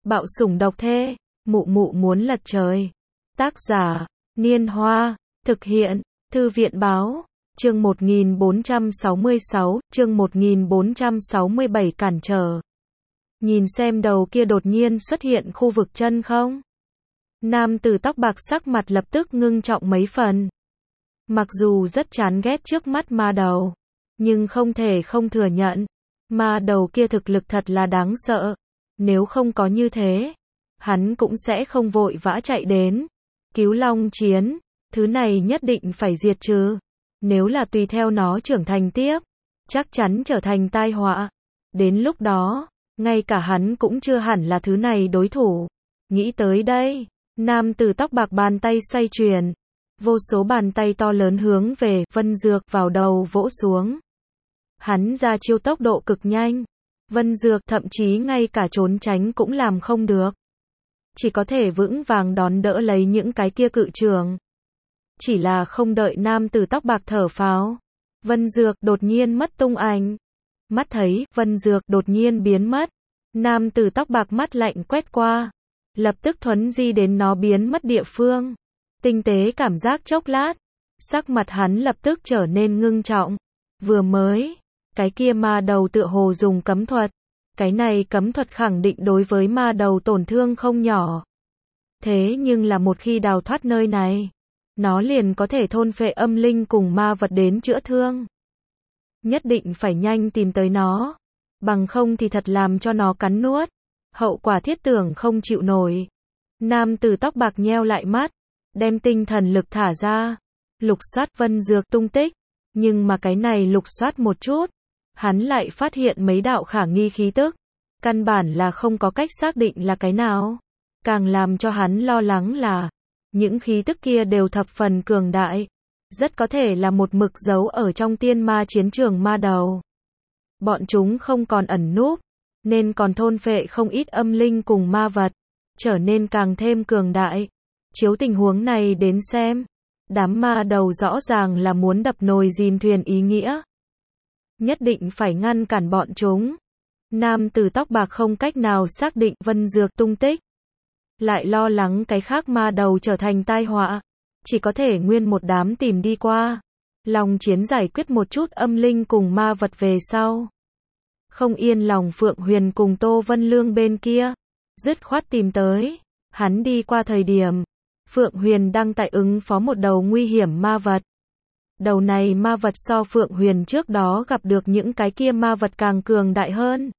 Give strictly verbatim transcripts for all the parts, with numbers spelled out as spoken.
Bạo sủng độc thê, mụ mụ muốn lật trời. Tác giả, Niên Hoa, thực hiện, Thư viện Báo, chương một nghìn bốn trăm sáu mươi sáu, chương một nghìn bốn trăm sáu mươi bảy cản trở. Nhìn xem đầu kia đột nhiên xuất hiện khu vực chân không? Nam tử tóc bạc sắc mặt lập tức ngưng trọng mấy phần. Mặc dù rất chán ghét trước mắt ma đầu, nhưng không thể không thừa nhận, ma đầu kia thực lực thật là đáng sợ. Nếu không có như thế, hắn cũng sẽ không vội vã chạy đến cứu Long Chiến, thứ này nhất định phải diệt trừ. Nếu là tùy theo nó trưởng thành tiếp, chắc chắn trở thành tai họa. Đến lúc đó, ngay cả hắn cũng chưa hẳn là thứ này đối thủ. Nghĩ tới đây, nam tử tóc bạc bàn tay xoay chuyển, vô số bàn tay to lớn hướng về Vân Dược vào đầu vỗ xuống. Hắn ra chiêu tốc độ cực nhanh, Vân Dược thậm chí ngay cả trốn tránh cũng làm không được, chỉ có thể vững vàng đón đỡ lấy những cái kia cự trường. Chỉ là không đợi nam tử tóc bạc thở phào, Vân Dược đột nhiên mất tung ảnh. Mắt thấy Vân Dược đột nhiên biến mất, nam tử tóc bạc mắt lạnh quét qua, lập tức thuấn di đến nó biến mất địa phương. Tinh tế cảm giác chốc lát, sắc mặt hắn lập tức trở nên ngưng trọng. Vừa mới, cái kia ma đầu tựa hồ dùng cấm thuật, cái này cấm thuật khẳng định đối với ma đầu tổn thương không nhỏ. Thế nhưng là một khi đào thoát nơi này, nó liền có thể thôn phệ âm linh cùng ma vật đến chữa thương. Nhất định phải nhanh tìm tới nó, bằng không thì thật làm cho nó cắn nuốt, hậu quả thiết tưởng không chịu nổi. Nam tử tóc bạc nheo lại mắt, đem tinh thần lực thả ra, lục soát Vân Dược tung tích, nhưng mà cái này lục soát một chút, hắn lại phát hiện mấy đạo khả nghi khí tức, căn bản là không có cách xác định là cái nào. Càng làm cho hắn lo lắng là, những khí tức kia đều thập phần cường đại, rất có thể là một mực giấu ở trong tiên ma chiến trường ma đầu. Bọn chúng không còn ẩn núp, nên còn thôn phệ không ít âm linh cùng ma vật, trở nên càng thêm cường đại. Chiếu tình huống này đến xem, đám ma đầu rõ ràng là muốn đập nồi dìm thuyền ý nghĩa. Nhất định phải ngăn cản bọn chúng. Nam tử tóc bạc không cách nào xác định Vân Dược tung tích, lại lo lắng cái khác ma đầu trở thành tai họa, chỉ có thể nguyên một đám tìm đi qua. Long Chiến giải quyết một chút âm linh cùng ma vật về sau, không yên lòng Phượng Huyền cùng Tô Vân Lương bên kia, dứt khoát tìm tới. Hắn đi qua thời điểm, Phượng Huyền đang tại ứng phó một đầu nguy hiểm ma vật. Đầu này ma vật so Phượng Huyền trước đó gặp được những cái kia ma vật càng cường đại hơn.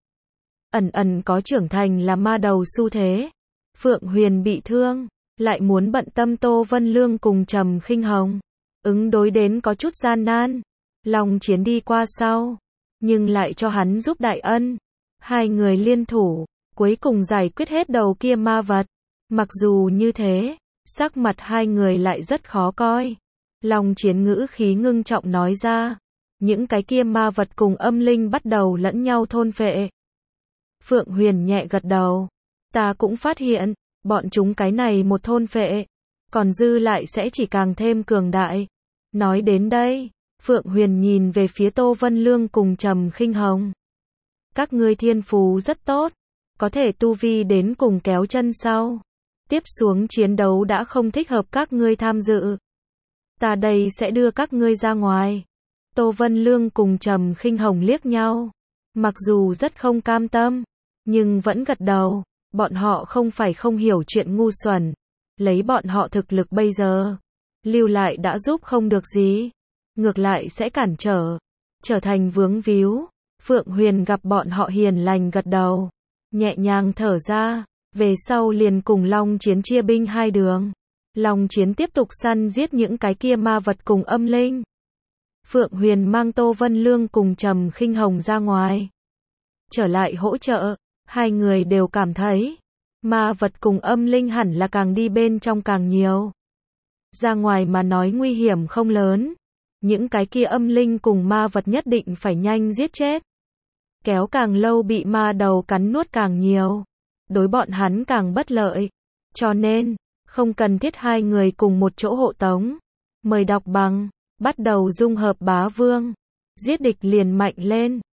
Ẩn ẩn có trưởng thành là ma đầu xu thế. Phượng Huyền bị thương, lại muốn bận tâm Tô Vân Lương cùng Trầm Khinh Hồng, ứng đối đến có chút gian nan. Long Chiến đi qua sau, nhưng lại cho hắn giúp đại ân. Hai người liên thủ, cuối cùng giải quyết hết đầu kia ma vật. Mặc dù như thế, sắc mặt hai người lại rất khó coi. Long Chiến ngữ khí ngưng trọng nói ra, những cái kia ma vật cùng âm linh bắt đầu lẫn nhau thôn phệ. Phượng Huyền nhẹ gật đầu, ta cũng phát hiện, bọn chúng cái này một thôn phệ, còn dư lại sẽ chỉ càng thêm cường đại. Nói đến đây, Phượng Huyền nhìn về phía Tô Vân Lương cùng Trầm Khinh Hồng. Các ngươi thiên phú rất tốt, có thể tu vi đến cùng kéo chân sau. Tiếp xuống chiến đấu đã không thích hợp các ngươi tham dự. Ta đây sẽ đưa các ngươi ra ngoài. Tô Vân Lương cùng Trầm Khinh Hồng liếc nhau, mặc dù rất không cam tâm, nhưng vẫn gật đầu. Bọn họ không phải không hiểu chuyện ngu xuẩn, lấy bọn họ thực lực bây giờ, lưu lại đã giúp không được gì, ngược lại sẽ cản trở, trở thành vướng víu. Phượng Huyền gặp bọn họ hiền lành gật đầu, nhẹ nhàng thở ra, về sau liền cùng Long Chiến chia binh hai đường. Long Chiến tiếp tục săn giết những cái kia ma vật cùng âm linh. Phượng Huyền mang Tô Vân Lương cùng Trầm Khinh Hồng ra ngoài, trở lại hỗ trợ. Hai người đều cảm thấy, ma vật cùng âm linh hẳn là càng đi bên trong càng nhiều. Ra ngoài mà nói nguy hiểm không lớn, những cái kia âm linh cùng ma vật nhất định phải nhanh giết chết. Kéo càng lâu bị ma đầu cắn nuốt càng nhiều, đối bọn hắn càng bất lợi. Cho nên, không cần thiết hai người cùng một chỗ hộ tống. Mời đọc bằng, bắt đầu dung hợp bá vương, giết địch liền mạnh lên.